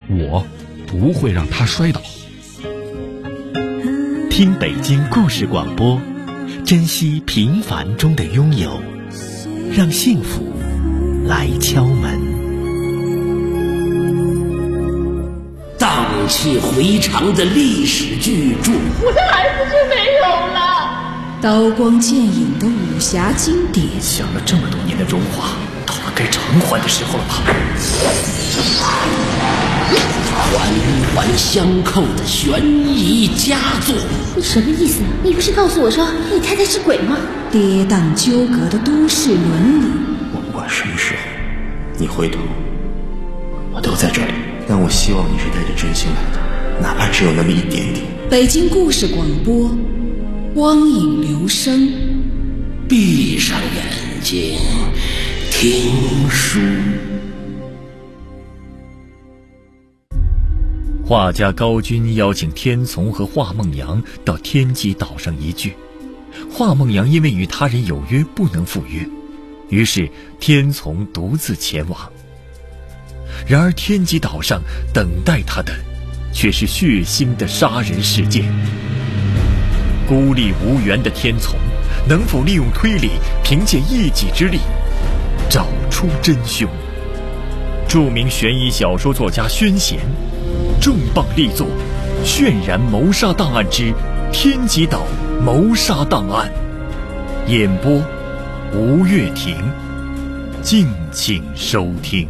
我不会让他摔倒。 听北京故事广播，珍惜平凡中的拥有，让幸福来敲门。 荡气回肠的历史巨著， 我的孩子就没有了。 刀光剑影的武侠经典， 想了这么多年的荣华，到了该偿还的时候了吧？ 环环相扣的悬疑佳作。 你什么意思？你不是告诉我说你太太是鬼吗？ 跌宕纠葛的都市伦理。 我不管什么时候你回头，我都在这里，但我希望你是带着真心来的，哪怕只有那么一点点。 北京故事广播，光影留声。 闭上眼睛听书。 画家高军邀请天从和华梦阳到天极岛上一聚，华梦阳因为与他人有约不能赴约，于是天从独自前往。然而天极岛上等待他的却是血腥的杀人事件。孤立无援的天从能否利用推理，凭借一己之力找出真凶？著名悬疑小说作家宣贤重磅力作《渲染谋杀档案之天极岛谋杀档案》，演播吴月婷，敬请收听。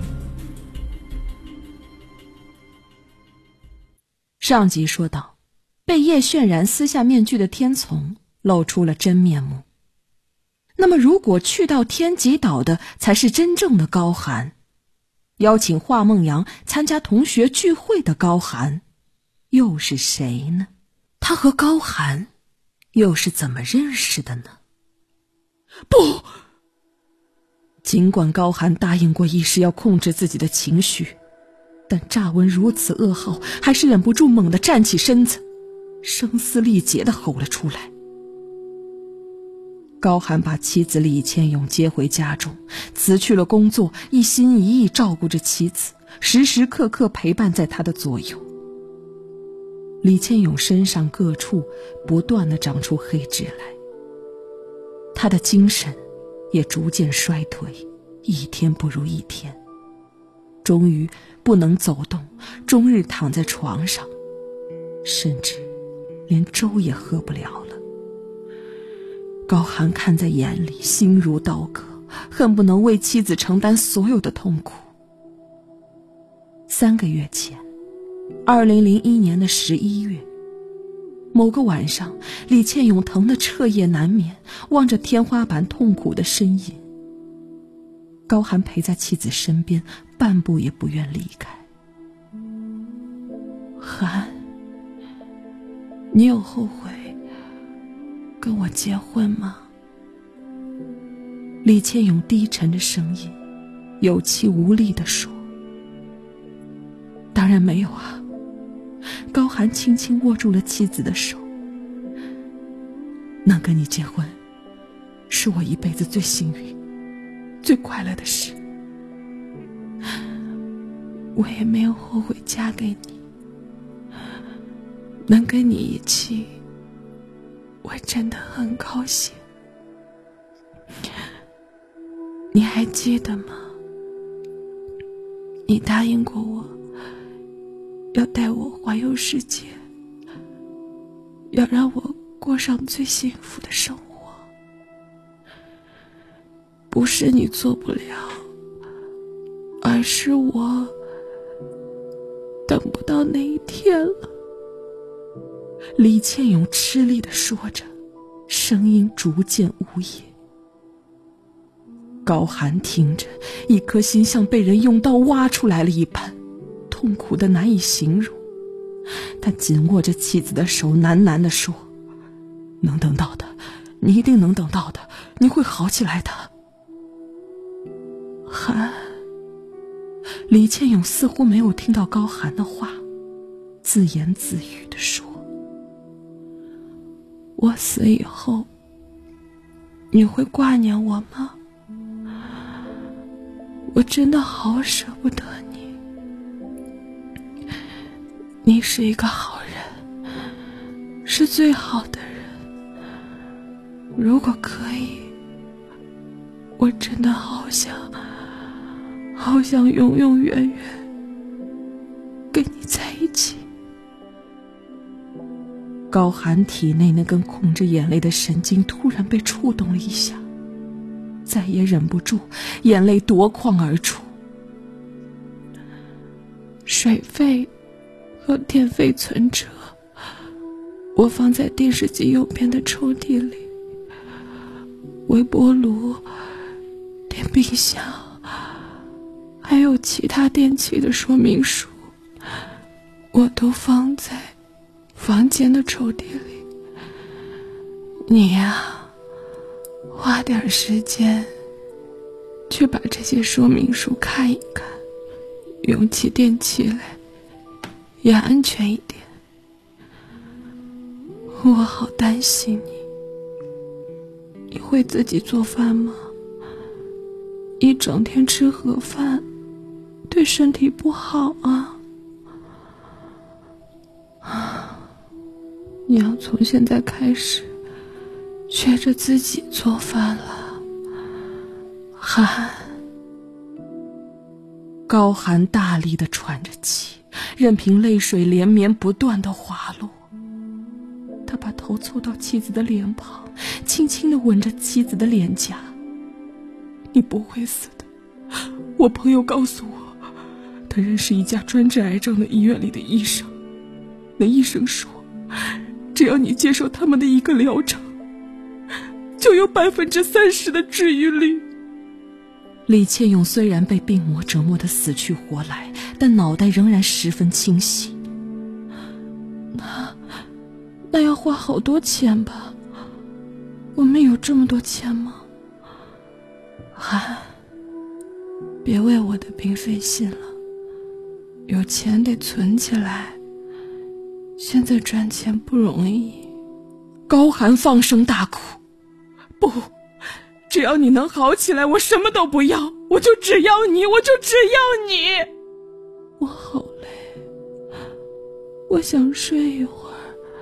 上集说到，被叶渲染撕下面具的天从露出了真面目。那么如果去到天极岛的才是真正的高寒，邀请华梦阳参加同学聚会的高寒又是谁呢？他和高寒又是怎么认识的呢？不！尽管高寒答应过一时要控制自己的情绪，但乍闻如此噩耗，还是忍不住猛地站起身子，声嘶力竭地吼了出来。高寒把妻子李千勇接回家中，辞去了工作，一心一意照顾着妻子，时时刻刻陪伴在他的左右。李千勇身上各处不断地长出黑痣来，他的精神也逐渐衰退，一天不如一天，终于不能走动，终日躺在床上，甚至连粥也喝不了了。高寒看在眼里，心如刀割，恨不能为妻子承担所有的痛苦。3个月前，2001年的11月，某个晚上，李倩勇疼得彻夜难眠，望着天花板痛苦的呻吟。高寒陪在妻子身边，半步也不愿离开。寒，你有后悔跟我结婚吗？李倩勇低沉着声音，有气无力地说。当然没有啊。高寒轻轻握住了妻子的手。能跟你结婚，是我一辈子最幸运、最快乐的事。我也没有后悔嫁给你，能跟你一起，我真的很高兴。你还记得吗？你答应过我，要带我环游世界，要让我过上最幸福的生活。不是你做不了，而是我等不到那一天了。李倩勇吃力地说着，声音逐渐呜咽。高寒听着，一颗心像被人用刀挖出来了一般，痛苦的难以形容。他紧握着妻子的手，喃喃地说：能等到的，你一定能等到的，你会好起来的。寒，李倩勇似乎没有听到高寒的话，自言自语地说：我死以后，你会挂念我吗？我真的好舍不得你。 你是一个好人，是最好的人。如果可以，我真的好想永永远远跟你在一起。高寒体内那根控制眼泪的神经突然被触动了一下，再也忍不住，眼泪夺眶而出。水费和电费存折我放在电视机右边的抽屉里，微波炉、电冰箱还有其他电器的说明书我都放在房间的抽屉里。你呀，花点时间去把这些说明书看一看，用起电器来也安全一点。我好担心你，你会自己做饭吗？一整天吃盒饭对身体不好啊。你要从现在开始学着自己做饭了。寒。高寒大力地喘着气，任凭泪水连绵不断地滑落。他把头凑到妻子的脸旁，轻轻地吻着妻子的脸颊。你不会死的，我朋友告诉我，他认识一家专治癌症的医院里的医生，那医生说，只要你接受他们的一个疗程，就有30%的治愈率。李倩勇虽然被病魔折磨得死去活来，但脑袋仍然十分清晰。那要花好多钱吧？我们有这么多钱吗？别为我的病费心了，有钱得存起来，现在赚钱不容易。高寒放声大哭，不，只要你能好起来，我什么都不要，我就只要你，我就只要你。我好累，我想睡一会儿。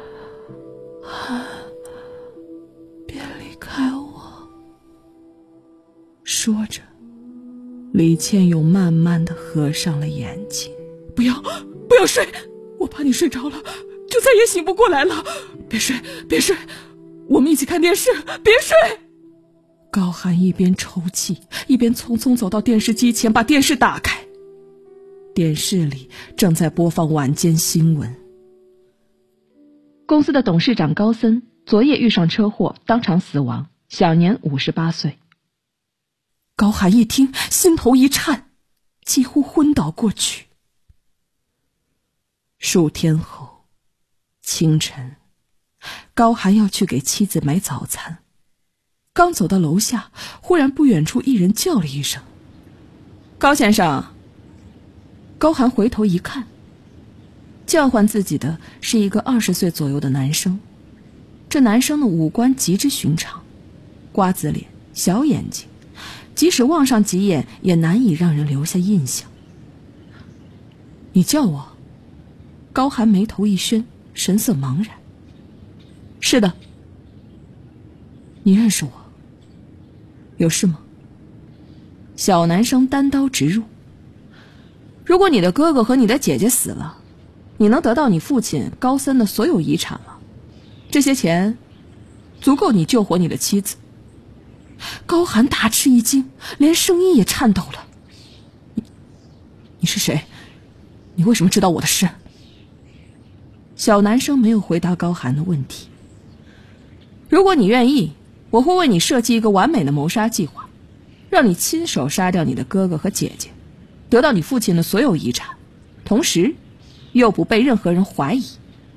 别离开我。说着，李倩勇慢慢地合上了眼睛。不要睡，我怕你睡着了就再也醒不过来了。别睡，我们一起看电视，别睡。高寒一边抽泣，一边匆匆走到电视机前，把电视打开。电视里正在播放晚间新闻。 公司的董事长高森昨夜遇上车祸，当场死亡，享年58岁。 高寒一听，心头一颤，几乎昏倒过去。数天后，清晨，高寒要去给妻子买早餐，刚走到楼下，忽然不远处一人叫了一声：“高先生。”高寒回头一看，叫唤自己的是一个20岁左右的男生。这男生的五官极之寻常，瓜子脸，小眼睛，即使望上几眼也难以让人留下印象。你叫我？高寒眉头一宣，神色茫然。是的。你认识我？有事吗？小男生单刀直入。如果你的哥哥和你的姐姐死了，你能得到你父亲高森的所有遗产了，这些钱足够你救活你的妻子。高寒大吃一惊，连声音也颤抖了。你是谁？你为什么知道我的事？小男生没有回答高寒的问题。如果你愿意，我会为你设计一个完美的谋杀计划，让你亲手杀掉你的哥哥和姐姐，得到你父亲的所有遗产，同时又不被任何人怀疑。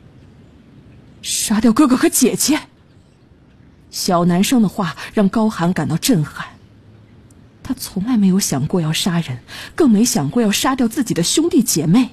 杀掉哥哥和姐姐？小男生的话让高寒感到震撼。他从来没有想过要杀人，更没想过要杀掉自己的兄弟姐妹。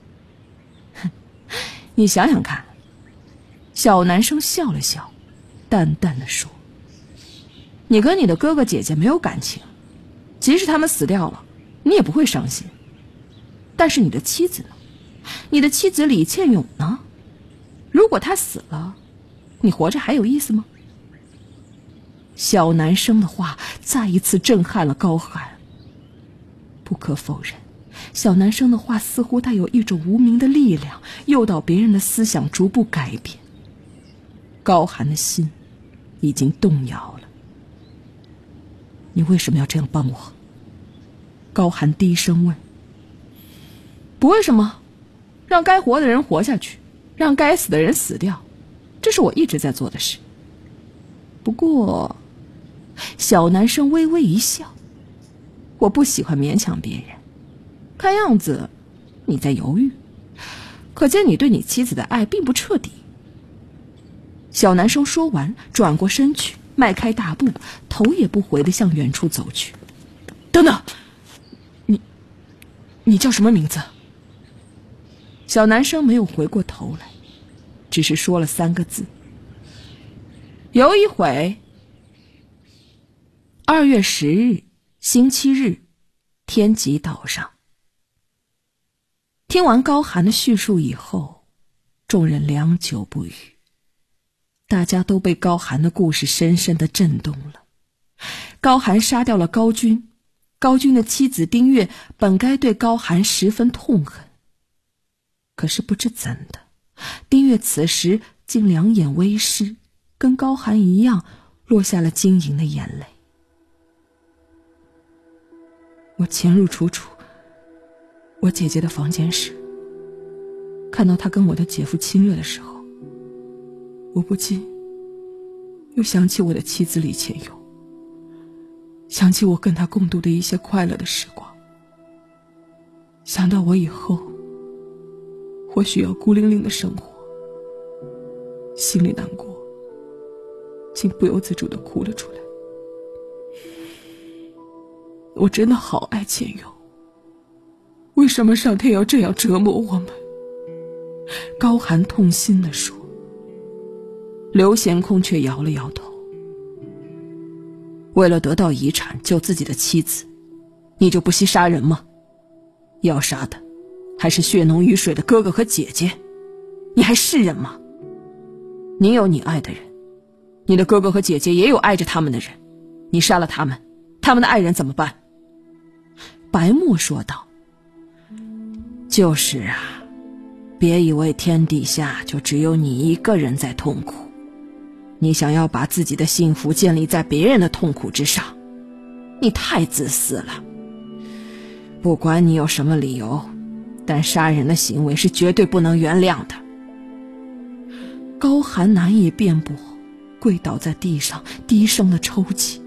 你想想看。小男生笑了笑，淡淡地说，你跟你的哥哥姐姐没有感情，即使他们死掉了，你也不会伤心。但是你的妻子呢？ 你的妻子李倩勇呢？如果她死了，你活着还有意思吗？小男生的话再一次震撼了高寒。不可否认，小男生的话似乎带有一种无名的力量，诱导别人的思想逐步改变。高寒的心已经动摇了。你为什么要这样帮我？高寒低声问。不为什么，让该活的人活下去，让该死的人死掉，这是我一直在做的事。不过，小男生微微一笑，我不喜欢勉强别人。看样子你在犹豫，可见你对你妻子的爱并不彻底。小男生说完，转过身去，迈开大步，头也不回地向远处走去。等等，你叫什么名字？小男生没有回过头来，只是说了3个字：有一回。2月10日，星期日，天极岛上。听完高寒的叙述以后，众人良久不语。大家都被高寒的故事深深地震动了。高寒杀掉了高军，高军的妻子丁月本该对高寒十分痛恨，可是不知怎的，丁月此时竟两眼微湿，跟高寒一样落下了晶莹的眼泪。我潜入楚楚我姐姐的房间时，看到她跟我的姐夫亲热的时候，我不禁又想起我的妻子李倩勇，想起我跟她共度的一些快乐的时光，想到我以后或许要孤零零的生活，心里难过，竟不由自主地哭了出来。我真的好爱倩勇，为什么上天要这样折磨我们？高寒痛心地说。刘贤空却摇了摇头。为了得到遗产救自己的妻子，你就不惜杀人吗？要杀的还是血浓于水的哥哥和姐姐，你还是人吗？你有你爱的人，你的哥哥和姐姐也有爱着他们的人，你杀了他们，他们的爱人怎么办？白墨说道。就是啊，别以为天底下就只有你一个人在痛苦，你想要把自己的幸福建立在别人的痛苦之上，你太自私了。不管你有什么理由，但杀人的行为是绝对不能原谅的。高寒难以辩驳，跪倒在地上，低声的抽泣。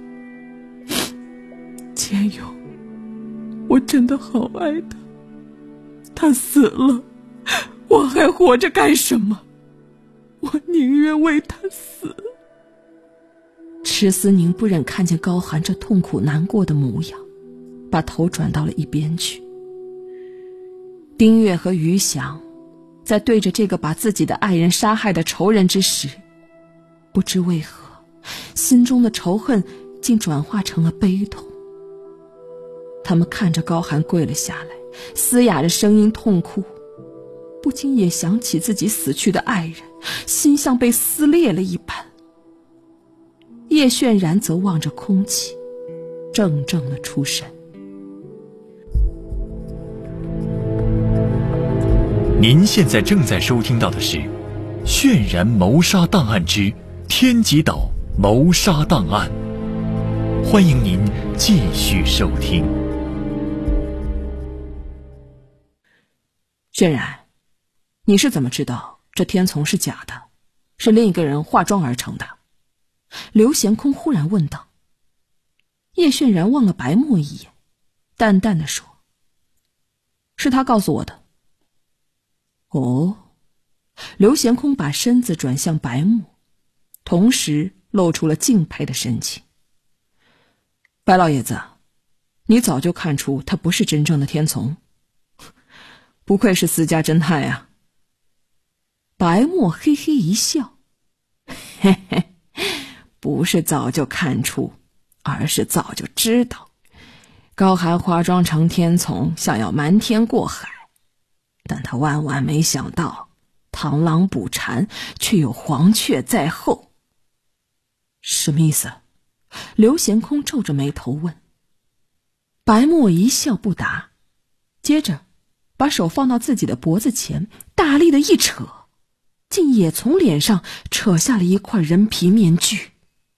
倩勇，我真的好爱他，他死了，我还活着干什么？我宁愿为他死。池思宁不忍看见高寒这痛苦难过的模样，把头转到了一边去。丁月和余祥在对着这个把自己的爱人杀害的仇人之时，不知为何，心中的仇恨竟转化成了悲痛。他们看着高寒跪了下来，嘶哑着声音痛哭，不禁也想起自己死去的爱人，心像被撕裂了一般。叶炫然则望着空气，怔怔地出神。 您现在正在收听到的是《渲然谋杀档案之天极岛谋杀档案》，欢迎您继续收听。 渲然，你是怎么知道这天丛是假的，是另一个人化妆而成的？刘贤空忽然问道。叶渲然望了白墨一眼，淡淡地说：是他告诉我的。哦，刘贤空把身子转向白墨，同时露出了敬佩的神情。白老爷子，你早就看出他不是真正的天丛，不愧是私家侦探呀。白墨嘿嘿一笑，嘿嘿，不是早就看出，而是早就知道。高寒化妆成天丛，想要瞒天过海， 但他万万没想到，螳螂捕蝉，却有黄雀在后。什么意思？刘贤空皱着眉头问。白墨一笑不答，接着把手放到自己的脖子前，大力的一扯，竟也从脸上扯下了一块人皮面具。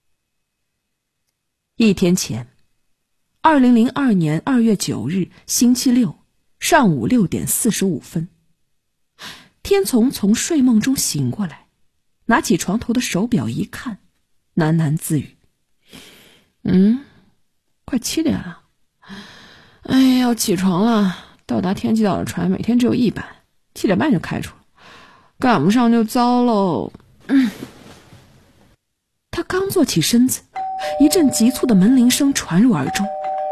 一天前，2002年2月9日星期六上午6点45分，天从睡梦中醒过来，拿起床头的手表一看，喃喃自语：快7点了，哎，要起床了。到达天极岛的船每天只有1班，7点半就开出了，赶不上就糟喽。他刚坐起身子，一阵急促的门铃声传入耳中。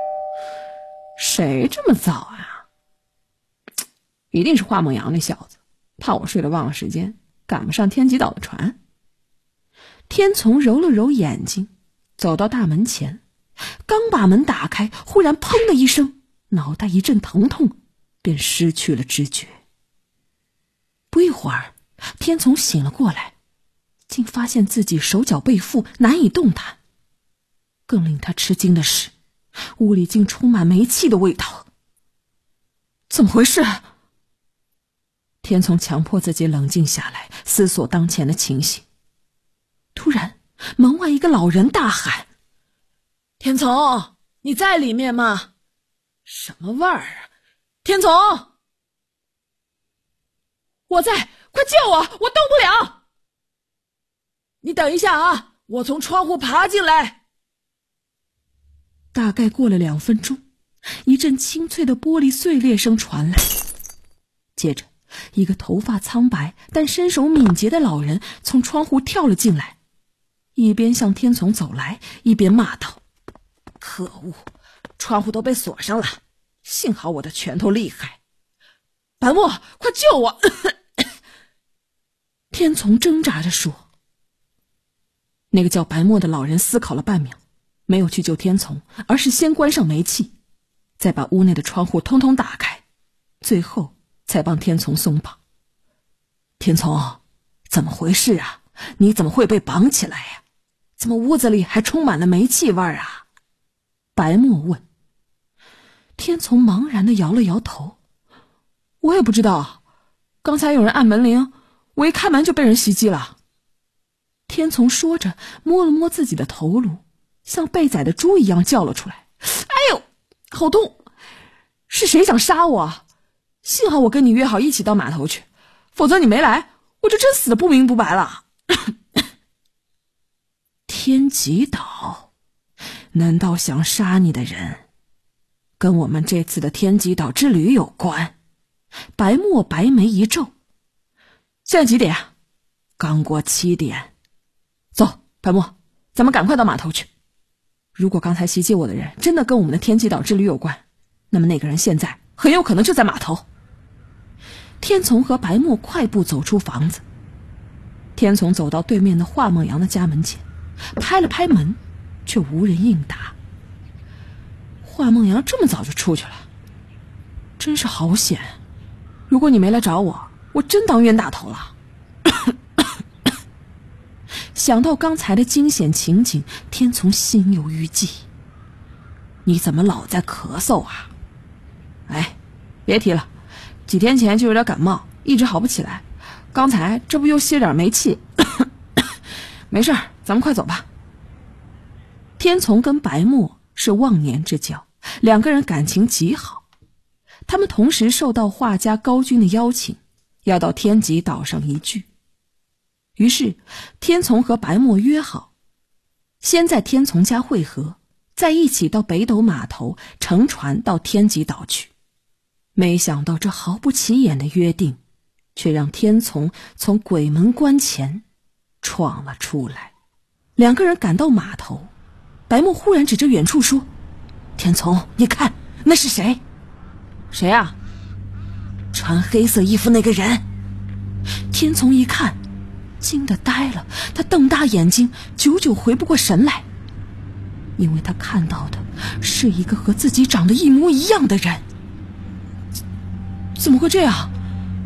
谁这么早啊？一定是华梦阳那小子，怕我睡了忘了时间，赶不上天极岛的船。天从揉了揉眼睛，走到大门前，刚把门打开，忽然砰的一声，脑袋一阵疼痛，便失去了知觉。不一会儿，天从醒了过来，竟发现自己手脚被缚，难以动弹。更令他吃惊的是，屋里竟充满煤气的味道。怎么回事？天从强迫自己冷静下来，思索当前的情形。突然，门外一个老人大喊：天从，你在里面吗？什么味儿啊？天从，我在，快救我，我动不了。你等一下啊，我从窗户爬进来。大概过了2分钟，一阵清脆的玻璃碎裂声传来，接着一个头发苍白但身手敏捷的老人从窗户跳了进来，一边向天从走来，一边骂道：可恶，窗户都被锁上了，幸好我的拳头厉害。白墨，快救我！天从挣扎着说。那个叫白墨的老人思考了半秒，没有去救天从，而是先关上煤气，再把屋内的窗户通通打开，最后才帮天从松绑。天从，怎么回事啊？你怎么会被绑起来呀？怎么屋子里还充满了煤气味啊？白墨问。天从茫然地摇了摇头，我也不知道，刚才有人按门铃，我一开门就被人袭击了。天从说着，摸了摸自己的头颅，像被宰的猪一样叫了出来：哎呦，好痛！是谁想杀我？幸好我跟你约好一起到码头去，否则你没来，我就真死得不明不白了。天极岛，难道想杀你的人跟我们这次的天极岛之旅有关？白墨白眉一皱。现在几点？刚过7点。走，白墨，咱们赶快到码头去。如果刚才袭击我的人真的跟我们的天极岛之旅有关，那么那个人现在很有可能就在码头。天从和白墨快步走出房子。天从走到对面的华梦阳的家门前，拍了拍门，却无人应答。华梦阳这么早就出去了，真是好险！如果你没来找我，我真当冤大头了。想到刚才的惊险情景，天从心有余悸。你怎么老在咳嗽啊？哎，别提了，几天前就有点感冒，一直好不起来，刚才这不又吸了点煤气。没事，咱们快走吧。天从跟白墨是忘年之交，两个人感情极好。他们同时受到画家高军的邀请，要到天极岛上一聚。于是天从和白墨约好，先在天从家会合，再一起到北斗码头乘船到天极岛去。没想到这毫不起眼的约定，却让天从鬼门关前闯了出来。两个人赶到码头，白墨忽然指着远处说：天从，你看，那是谁？谁啊？穿黑色衣服那个人。天从一看，惊得呆了，他瞪大眼睛，久久回不过神来，因为他看到的是一个和自己长得一模一样的人。怎么会这样？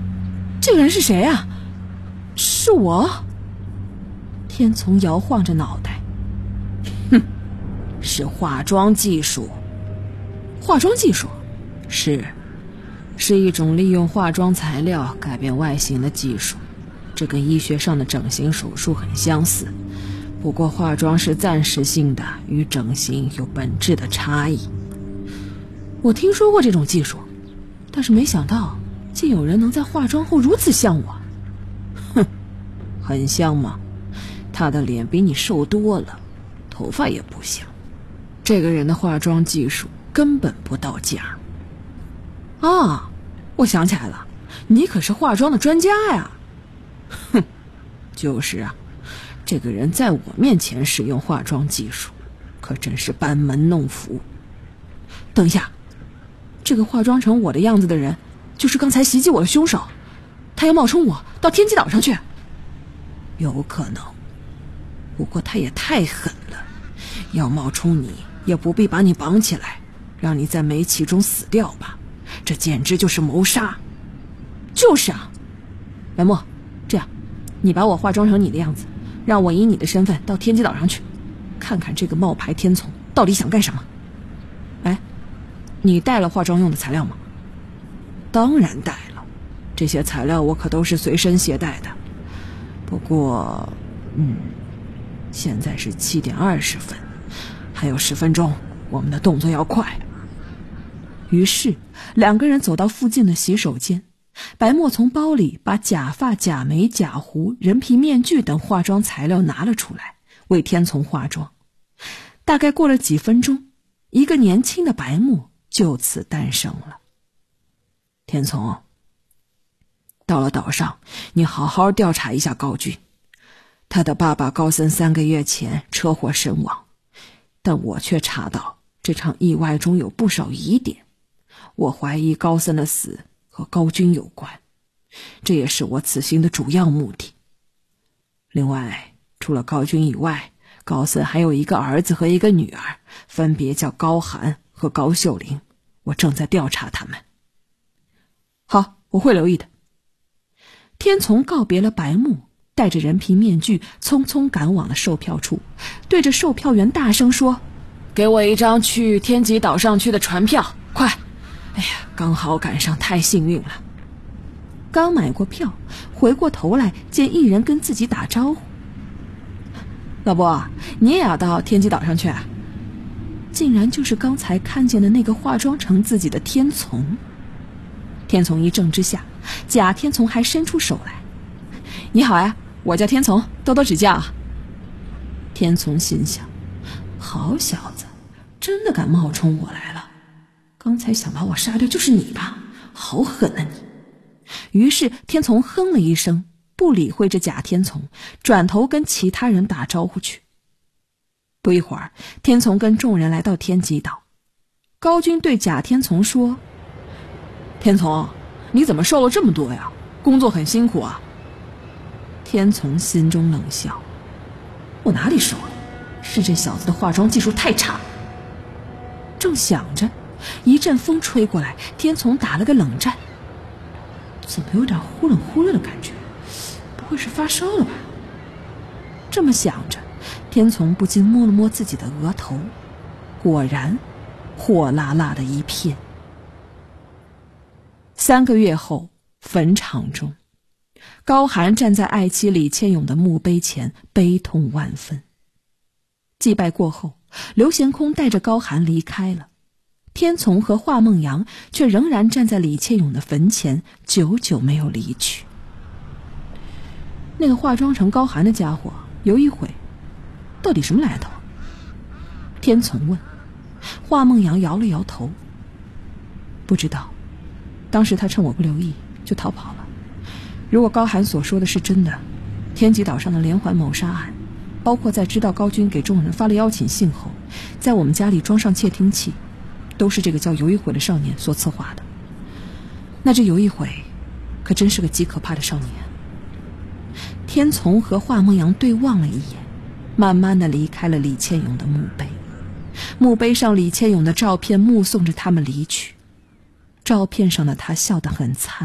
这个人是谁啊？是我？天从摇晃着脑袋，哼，是化妆技术。化妆技术？是一种利用化妆材料改变外形的技术，这跟医学上的整形手术很相似，不过化妆是暂时性的，与整形有本质的差异。我听说过这种技术，但是没想到竟有人能在化妆后如此像我。哼，很像吗？他的脸比你瘦多了，头发也不像。这个人的化妆技术根本不到家。啊，我想起来了，你可是化妆的专家呀。哼，就是啊，这个人在我面前使用化妆技术，可真是班门弄斧。等一下，这个化妆成我的样子的人，就是刚才袭击我的凶手，他要冒充我到天机岛上去。有可能，不过他也太狠了，要冒充你也不必把你绑起来，让你在煤气中死掉吧，这简直就是谋杀。就是啊，白墨，这样，你把我化妆成你的样子，让我以你的身份到天机岛上去，看看这个冒牌天从到底想干什么。哎，你带了化妆用的材料吗？当然带了，这些材料我可都是随身携带的。不过，现在是7点20分，还有10分钟，我们的动作要快。于是，两个人走到附近的洗手间，白墨从包里把假发、假眉、假胡、人皮面具等化妆材料拿了出来，为天从化妆。大概过了几分钟，一个年轻的白墨就此诞生了。天从，到了岛上，你好好调查一下高军。他的爸爸高森3个月前车祸身亡，但我却查到这场意外中有不少疑点，我怀疑高森的死和高军有关，这也是我此行的主要目的。另外，除了高军以外，高森还有一个儿子和一个女儿，分别叫高寒和高秀玲，我正在调查他们。好，我会留意的。天从告别了白木，戴着人皮面具匆匆赶往了售票处，对着售票员大声说：给我一张去天极岛上去的船票，快！哎呀，刚好赶上，太幸运了。刚买过票，回过头来见一人跟自己打招呼：老伯，你也要到天极岛上去啊？竟然就是刚才看见的那个化妆成自己的天从。天从一怔之下，假天从还伸出手来：你好呀，我叫天从，多多指教啊。天从心想，好小子，真的敢冒充我来了，刚才想把我杀掉就是你吧，好狠啊你。于是天从哼了一声，不理会这假天从，转头跟其他人打招呼去。不一会儿，天从跟众人来到天极岛。高军对假天从说：天从，你怎么瘦了这么多呀？工作很辛苦啊。天从心中冷笑：我哪里瘦了，是这小子的化妆技术太差。正想着，一阵风吹过来，天从打了个冷战，怎么有点忽冷忽热的感觉？不会是发烧了吧？这么想着，天从不禁摸了摸自己的额头，果然火辣辣的一片。3个月后，坟场中，高寒站在爱妻李千勇的墓碑前，悲痛万分。祭拜过后，刘贤空带着高寒离开了，天从和华梦阳却仍然站在李千勇的坟前，久久没有离去。那个化妆成高寒的家伙有一回到底什么来头？天从问。华梦阳摇了摇头，不知道，当时他趁我不留意就逃跑了。如果高寒所说的是真的，天极岛上的连环谋杀案，包括在知道高军给众人发了邀请信后，在我们家里装上窃听器，都是这个叫尤一回的少年所策划的。那这尤一回可真是个极可怕的少年。天从和华梦阳对望了一眼，慢慢地离开了李千勇的墓碑。墓碑上李千勇的照片目送着他们离去，照片上的他笑得很灿烂，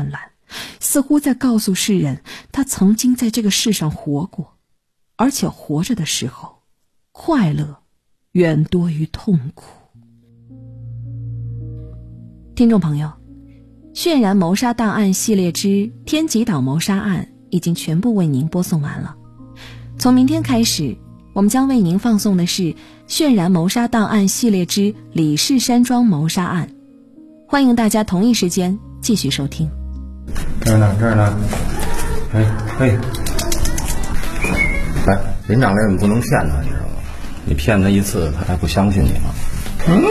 似乎在告诉世人，他曾经在这个世上活过，而且活着的时候，快乐远多于痛苦。听众朋友，渲染谋杀档案系列之天极岛谋杀案已经全部为您播送完了。从明天开始，我们将为您放送的是渲染谋杀档案系列之李氏山庄谋杀案，欢迎大家同一时间继续收听。 这儿呢，嘿，来，林长这你不能骗他，你知道吗？你骗他一次，他还不相信你吗？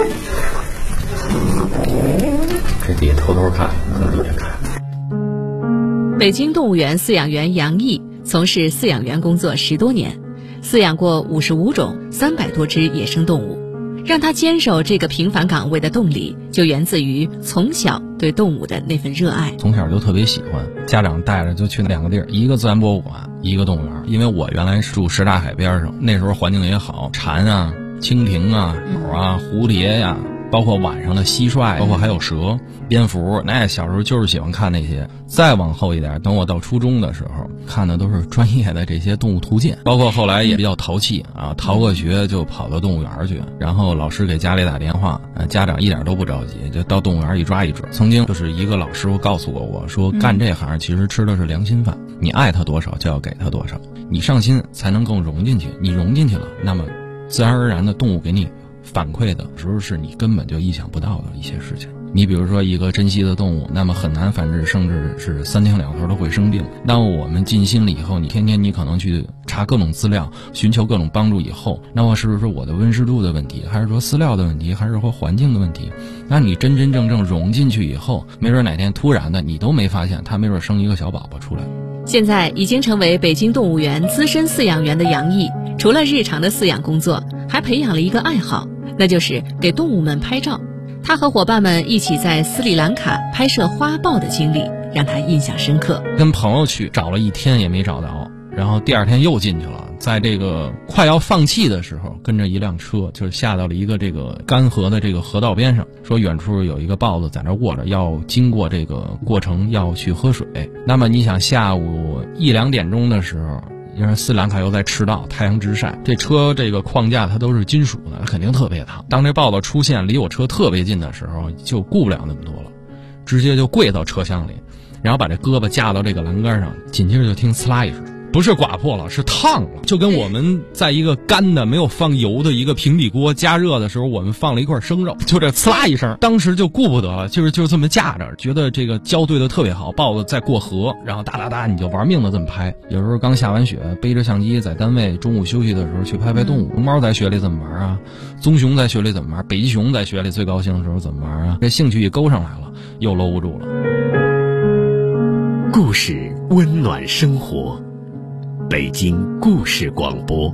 这底下偷偷看，底下看。 北京动物园饲养员杨毅从事饲养员工作10多年，饲养过55种300多只野生动物。让他坚守这个平凡岗位的动力，就源自于从小对动物的那份热爱。 从小就特别喜欢，家长带着就去2个地儿，一个自然博物馆，一个动物园。因为我原来住什刹海边上，那时候环境也好，蝉啊、蜻蜓啊、鸟啊、蝴蝶呀，包括晚上的蟋蟀，包括还有蛇、蝙蝠，那小时候就是喜欢看那些。再往后一点，等我到初中的时候，看的都是专业的这些动物图鉴，包括后来也比较淘气啊，逃个学就跑到动物园去，然后老师给家里打电话，家长一点都不着急，就到动物园一抓一准。曾经就是一个老师傅告诉过我说，干这行其实吃的是良心饭，你爱他多少就要给他多少，你上心才能更融进去，你融进去了，那么自然而然的动物给你反馈的时候是你根本就意想不到的一些事情。你比如说一个珍稀的动物，那么很难繁殖，甚至是3天2头都会生病。那我们尽心了以后，你天天你可能去查各种资料，寻求各种帮助以后，那么是不是我的温湿度的问题，还是说饲料的问题，还是说环境的问题？那你真真正正融进去以后，没准哪天突然的你都没发现，它没准生一个小宝宝出来。 现在已经成为北京动物园资深饲养员的杨毅，除了日常的饲养工作，还培养了一个爱好，那就是给动物们拍照。他和伙伴们一起在斯里兰卡拍摄花豹的经历让他印象深刻。 跟朋友去找了1天也没找到，然后第2天又进去了，在这个快要放弃的时候，跟着一辆车就是下到了一个这个干涸的这个河道边上，说远处有一个豹子在那卧着，要经过这个过程要去喝水。那么你想下午1、2点钟的时候，因为斯里兰卡又在赤道，太阳直晒，这车这个框架它都是金属的，肯定特别烫。当这豹子出现离我车特别近的时候，就顾不了那么多了，直接就跪到车厢里，然后把这胳膊架到这个栏杆上，紧接着就听呲啦一声，不是刮破了，是烫了，就跟我们在一个干的没有放油的一个平底锅加热的时候，我们放了一块生肉，就这呲啦一声，当时就顾不得了，就这么架着，觉得这个胶对的特别好，豹子在过河，然后哒哒哒你就玩命的这么拍。有时候刚下完雪，背着相机在单位中午休息的时候去拍动物。龙猫在雪里怎么玩啊？棕熊在雪里怎么玩？北极熊在雪里最高兴的时候怎么玩啊？这兴趣一勾上来了，又搂不住了。 故事温暖生活，北京故事广播。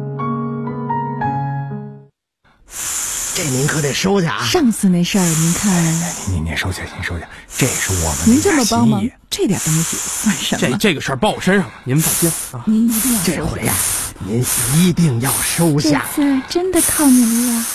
这您可得收下啊！ 上次那事儿您看， 您收下，这是我们您这么帮忙，这点东西算什么？ 这个事儿报我身上了，您放心啊！ 您一定要这回呀，您一定要收下。 这次真的靠您了。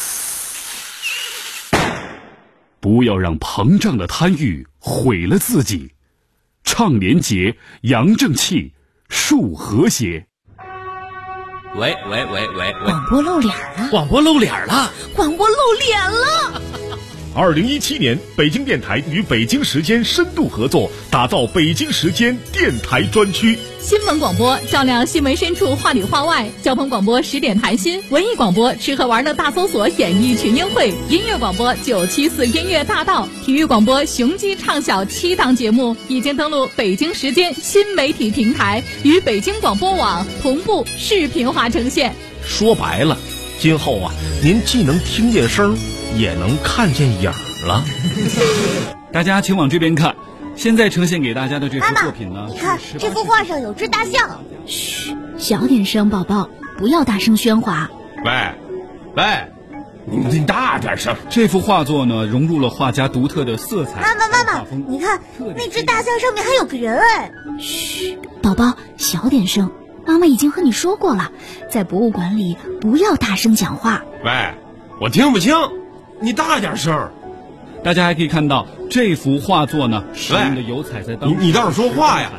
不要让膨胀的贪欲毁了自己，倡廉洁，扬正气，树和谐。 喂， 广播露脸了！ 广播露脸了！ 广播露脸了 ！2017年，北京电台与北京时间深度合作，打造北京时间电台专区。 新闻广播照亮新闻深处，话里话外；交朋广播10点谈心；文艺广播吃喝玩乐大搜索，演艺群英会；音乐广播974音乐大道；体育广播雄鸡唱晓7档节目已经登陆北京时间新媒体平台，与北京广播网同步视频化呈现。 说白了，今后啊，您既能听见声，也能看见影了。 大家请往这边看。现在呈现给大家的这幅作品呢， 你看这幅画上有只大象。 嘘，小点声，宝宝，不要大声喧哗。 喂，你大点声。 这幅画作呢，融入了画家独特的色彩。 妈妈，你看那只大象上面还有个人哎。嘘，宝宝，小点声。妈妈已经和你说过了，在博物馆里不要大声讲话。 喂，我听不清，你大点声。 大家还可以看到这幅画作呢，使用的油彩在当时你倒是说话呀！